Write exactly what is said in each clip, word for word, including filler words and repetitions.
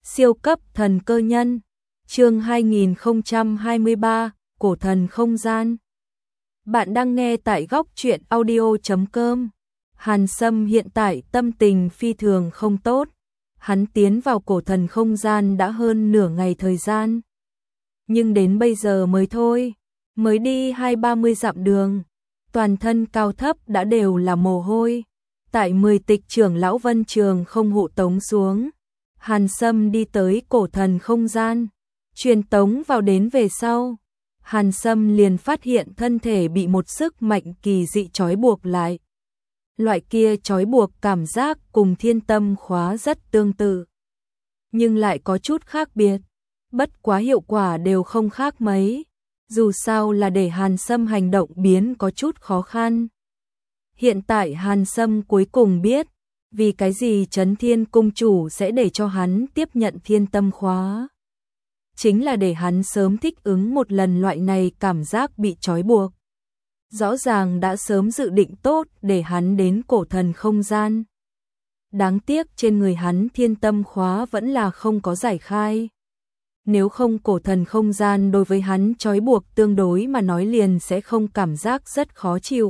Siêu cấp thần cơ nhân, chương hai nghìn không trăm hai mươi ba, cổ thần không gian. Bạn đang nghe tại góc truyện audio chấm com. Hàn Sâm hiện tại tâm tình phi thường không tốt. Hắn tiến vào cổ thần không gian đã hơn nửa ngày thời gian. Nhưng đến bây giờ mới thôi, mới đi hai ba mươi dặm đường. Toàn thân cao thấp đã đều là mồ hôi. Tại mười tịch trưởng lão Vân Trường không hộ tống xuống. Hàn Sâm đi tới cổ thần không gian, truyền tống vào đến về sau. Hàn Sâm liền phát hiện thân thể bị một sức mạnh kỳ dị trói buộc lại. Loại kia trói buộc cảm giác cùng thiên tâm khóa rất tương tự, nhưng lại có chút khác biệt. Bất quá hiệu quả đều không khác mấy, dù sao là để Hàn Sâm hành động biến có chút khó khăn. Hiện tại Hàn Sâm cuối cùng biết vì cái gì Trấn Thiên Cung chủ sẽ để cho hắn tiếp nhận thiên tâm khóa. Chính là để hắn sớm thích ứng một lần loại này cảm giác bị trói buộc. Rõ ràng đã sớm dự định tốt để hắn đến cổ thần không gian. Đáng tiếc trên người hắn thiên tâm khóa vẫn là không có giải khai. Nếu không cổ thần không gian đối với hắn trói buộc tương đối mà nói liền sẽ không cảm giác rất khó chịu.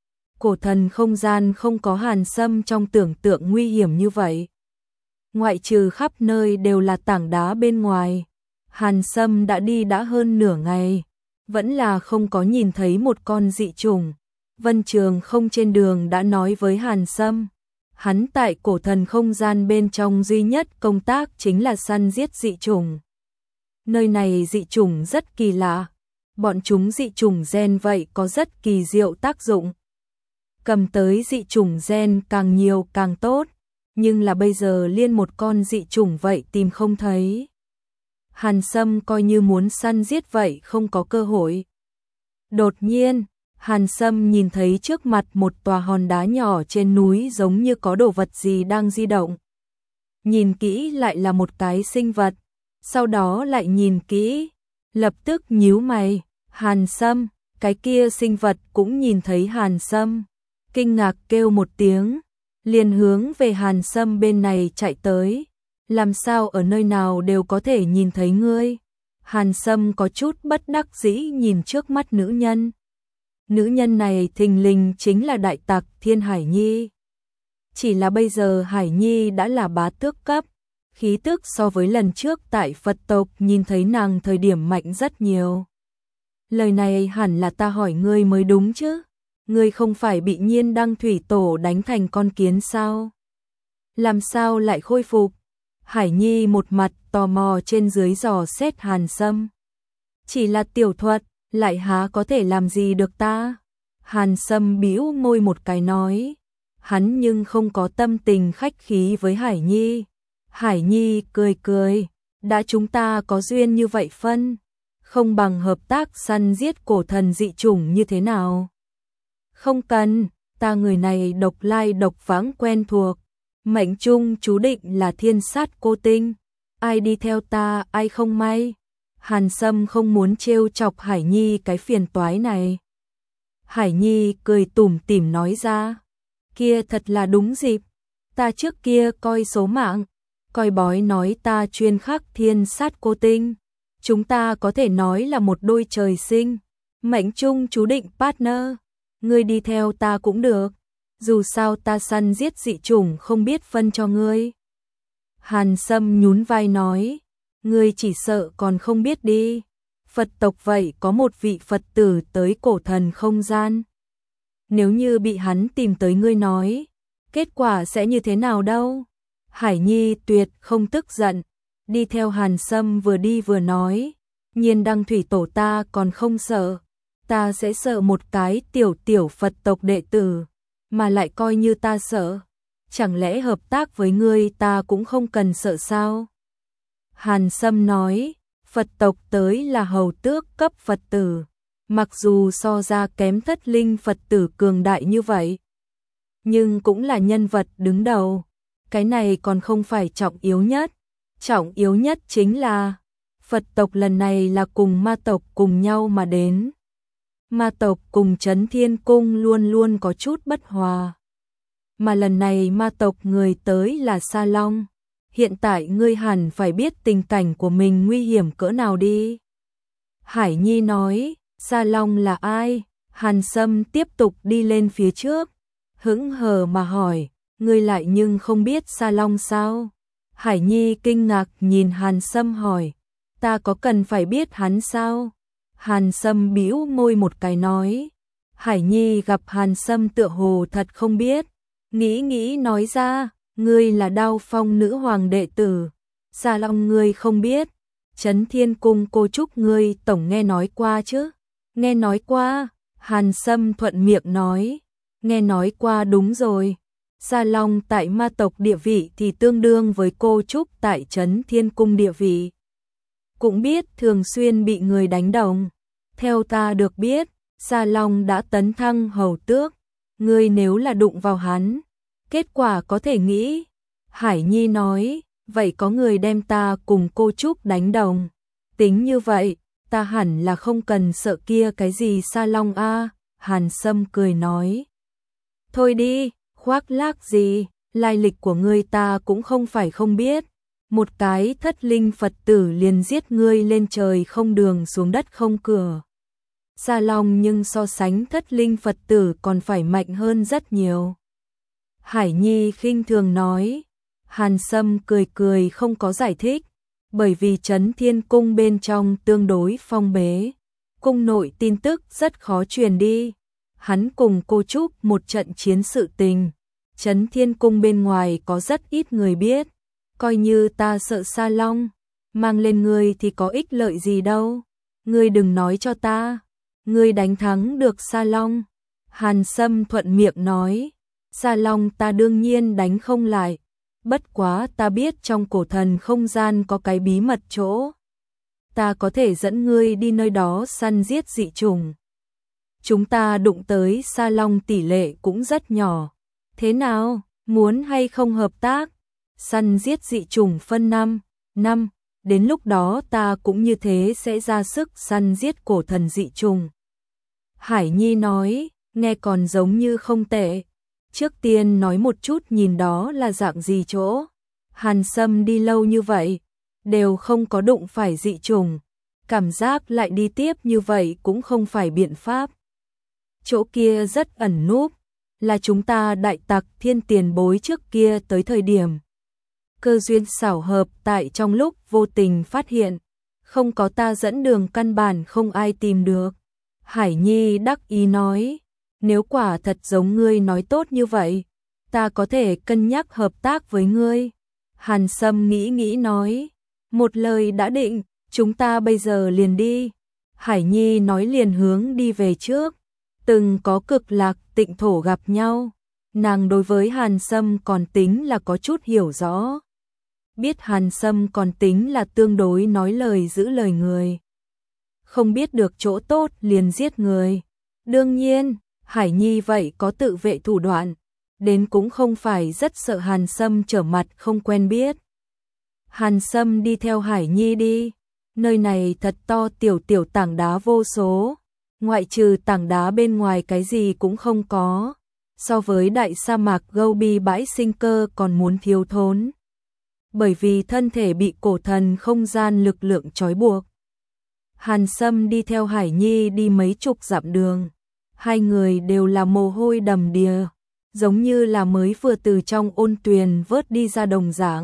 Cổ thần không gian không có Hàn Sâm trong tưởng tượng nguy hiểm như vậy. Ngoại trừ khắp nơi đều là tảng đá bên ngoài. Hàn Sâm đã đi đã hơn nửa ngày, vẫn là không có nhìn thấy một con dị chủng. Vân Trường không trên đường đã nói với Hàn Sâm, hắn tại cổ thần không gian bên trong duy nhất công tác chính là săn giết dị chủng. Nơi này dị chủng rất kỳ lạ, bọn chúng dị chủng gen vậy có rất kỳ diệu tác dụng. Cầm tới dị chủng gen càng nhiều càng tốt, nhưng là bây giờ liên một con dị chủng vậy tìm không thấy. Hàn Sâm coi như muốn săn giết vậy không có cơ hội. Đột nhiên, Hàn Sâm nhìn thấy trước mặt một tòa hòn đá nhỏ trên núi giống như có đồ vật gì đang di động. Nhìn kỹ lại là một cái sinh vật, sau đó lại nhìn kỹ, lập tức nhíu mày. Hàn Sâm, cái kia sinh vật cũng nhìn thấy Hàn Sâm, kinh ngạc kêu một tiếng, liền hướng về Hàn Sâm bên này chạy tới. Làm sao ở nơi nào đều có thể nhìn thấy ngươi? Hàn Sâm có chút bất đắc dĩ nhìn trước mắt nữ nhân. Nữ nhân này thình lình chính là đại tặc Thiên Hải Nhi. Chỉ là bây giờ Hải Nhi đã là bá tước cấp, khí tức so với lần trước tại Phật tộc nhìn thấy nàng thời điểm mạnh rất nhiều. Lời này hẳn là ta hỏi ngươi mới đúng chứ? Ngươi không phải bị Nhiên Đăng Thủy Tổ đánh thành con kiến sao? Làm sao lại khôi phục? Hải Nhi một mặt tò mò trên dưới dò xét Hàn Sâm. Chỉ là tiểu thuật, lại há có thể làm gì được ta? Hàn Sâm bĩu môi một cái nói. Hắn nhưng không có tâm tình khách khí với Hải Nhi. Hải Nhi cười cười, đã chúng ta có duyên như vậy phân, không bằng hợp tác săn giết cổ thần dị chủng như thế nào? Không cần, ta người này độc lai độc vãng quen thuộc. Mệnh trung chú định là thiên sát cô tinh, ai đi theo ta ai không may. Hàn Sâm không muốn trêu chọc Hải Nhi cái phiền toái này. Hải Nhi cười tủm tỉm nói ra, kia thật là đúng dịp, ta trước kia coi số mạng, coi bói nói ta chuyên khắc thiên sát cô tinh, chúng ta có thể nói là một đôi trời sinh, mệnh trung chú định partner, ngươi đi theo ta cũng được. Dù sao ta săn giết dị chủng không biết phân cho ngươi. Hàn Sâm nhún vai nói, ngươi chỉ sợ còn không biết đi. Phật tộc vậy có một vị Phật tử tới cổ thần không gian. Nếu như bị hắn tìm tới ngươi nói, kết quả sẽ như thế nào đâu? Hải Nhi tuyệt không tức giận, đi theo Hàn Sâm vừa đi vừa nói, Nhiên Đăng Thủy Tổ ta còn không sợ, ta sẽ sợ một cái tiểu tiểu Phật tộc đệ tử. Mà lại coi như ta sợ, chẳng lẽ hợp tác với ngươi ta cũng không cần sợ sao? Hàn Sâm nói, Phật tộc tới là hầu tước cấp Phật tử, mặc dù so ra kém thất linh Phật tử cường đại như vậy, nhưng cũng là nhân vật đứng đầu, cái này còn không phải trọng yếu nhất, trọng yếu nhất chính là, Phật tộc lần này là cùng ma tộc cùng nhau mà đến. Ma tộc cùng Trấn Thiên Cung luôn luôn có chút bất hòa. Mà lần này ma tộc người tới là Sa Long. hiện tại ngươi hẳn phải biết tình cảnh của mình nguy hiểm cỡ nào đi. Hải Nhi nói, Sa Long là ai? Hàn Sâm tiếp tục đi lên phía trước, hững hờ mà hỏi, ngươi lại nhưng không biết Sa Long sao? Hải Nhi kinh ngạc nhìn Hàn Sâm hỏi, ta có cần phải biết hắn sao? Hàn Sâm bĩu môi một cái nói. Hải Nhi gặp Hàn Sâm tựa hồ thật không biết, nghĩ nghĩ nói ra, ngươi là Đao Phong nữ hoàng đệ tử, Sa Long ngươi không biết, Chấn Thiên Cung cô Trúc ngươi tổng nghe nói qua chứ? Nghe nói qua, Hàn Sâm thuận miệng nói, nghe nói qua đúng rồi. Sa Long tại ma tộc địa vị thì tương đương với cô Trúc tại Chấn Thiên Cung địa vị. Cũng biết thường xuyên bị người đánh đồng. Theo ta được biết, Sa Long đã tấn thăng hầu tước. Ngươi nếu là đụng vào hắn, kết quả có thể nghĩ. Hải Nhi nói, vậy có người đem ta cùng cô Trúc đánh đồng. Tính như vậy, ta hẳn là không cần sợ kia cái gì Sa Long a. Hàn Sâm cười nói. Thôi đi, khoác lác gì, lai lịch của ngươi ta cũng không phải không biết. Một cái thất linh Phật tử liền giết ngươi lên trời không đường xuống đất không cửa. Sa Long nhưng so sánh thất linh Phật tử còn phải mạnh hơn rất nhiều. Hải Nhi khinh thường nói. Hàn Sâm cười cười không có giải thích, bởi vì Chấn Thiên Cung bên trong tương đối phong bế, cung nội tin tức rất khó truyền đi. Hắn cùng cô Trúc một trận chiến sự tình, Chấn Thiên Cung bên ngoài có rất ít người biết, coi như ta sợ Sa Long, mang lên ngươi thì có ích lợi gì đâu, ngươi đừng nói cho ta, ngươi đánh thắng được Sa Long. Hàn Sâm thuận miệng nói, Sa Long ta đương nhiên đánh không lại, bất quá ta biết trong cổ thần không gian có cái bí mật chỗ, ta có thể dẫn ngươi đi nơi đó săn giết dị trùng. Chúng ta đụng tới Sa Long tỷ lệ cũng rất nhỏ. Thế nào, muốn hay không hợp tác? Săn giết dị trùng phân năm, năm, đến lúc đó ta cũng như thế sẽ ra sức săn giết cổ thần dị trùng. Hải Nhi nói, nghe còn giống như không tệ. Trước tiên nói một chút nhìn đó là dạng gì chỗ. Hàn Sâm đi lâu như vậy, đều không có đụng phải dị trùng. Cảm giác lại đi tiếp như vậy cũng không phải biện pháp. Chỗ kia rất ẩn núp, là chúng ta đại tặc thiên tiền bối trước kia tới thời điểm. Cơ duyên xảo hợp tại trong lúc vô tình phát hiện, không có ta dẫn đường căn bản không ai tìm được. Hải Nhi đắc ý nói, nếu quả thật giống ngươi nói tốt như vậy, ta có thể cân nhắc hợp tác với ngươi. Hàn Sâm nghĩ nghĩ nói, một lời đã định, chúng ta bây giờ liền đi. Hải Nhi nói liền hướng đi về trước. Từng có Cực Lạc Tịnh Thổ gặp nhau, nàng đối với Hàn Sâm còn tính là có chút hiểu rõ. Biết Hàn Sâm còn tính là tương đối nói lời giữ lời người. Không biết được chỗ tốt liền giết người. Đương nhiên, Hải Nhi vậy có tự vệ thủ đoạn, đến cũng không phải rất sợ Hàn Sâm trở mặt không quen biết. Hàn Sâm đi theo Hải Nhi đi, nơi này thật to, tiểu tiểu tảng đá vô số. Ngoại trừ tảng đá bên ngoài cái gì cũng không có, so với đại sa mạc Gobi bãi sinh cơ còn muốn thiếu thốn. Bởi vì thân thể bị cổ thần không gian lực lượng trói buộc. Hàn Sâm đi theo Hải Nhi đi mấy chục dặm đường, hai người đều là mồ hôi đầm đìa, giống như là mới vừa từ trong ôn tuyền vớt đi ra đồng dạng.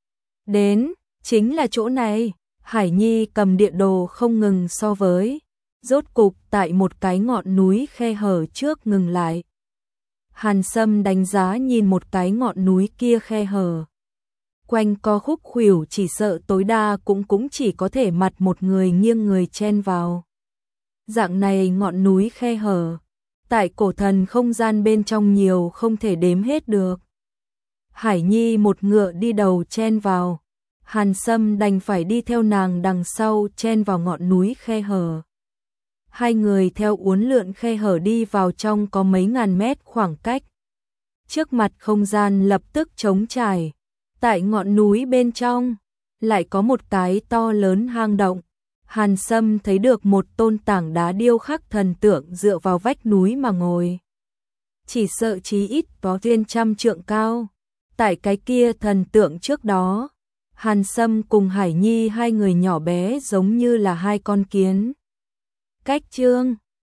Đến, chính là chỗ này, Hải Nhi cầm địa đồ không ngừng so với. Rốt cục tại một cái ngọn núi khe hở trước ngừng lại. Hàn Sâm đánh giá nhìn một cái ngọn núi kia khe hở. Quanh co khúc khuỷu chỉ sợ tối đa cũng cũng chỉ có thể mặt một người nghiêng người chen vào. Dạng này ngọn núi khe hở, tại cổ thần không gian bên trong nhiều không thể đếm hết được. Hải Nhi một ngựa đi đầu chen vào. Hàn Sâm đành phải đi theo nàng đằng sau chen vào ngọn núi khe hở. Hai người theo uốn lượn khe hở đi vào trong có mấy ngàn mét khoảng cách. Trước mặt không gian lập tức trống trải. Tại ngọn núi bên trong, lại có một cái to lớn hang động. Hàn Sâm thấy được một tôn tảng đá điêu khắc thần tượng dựa vào vách núi mà ngồi. Chỉ sợ chí ít có trên trăm trượng cao. tại cái kia thần tượng trước đó, Hàn Sâm cùng Hải Nhi hai người nhỏ bé giống như là hai con kiến. Cách chương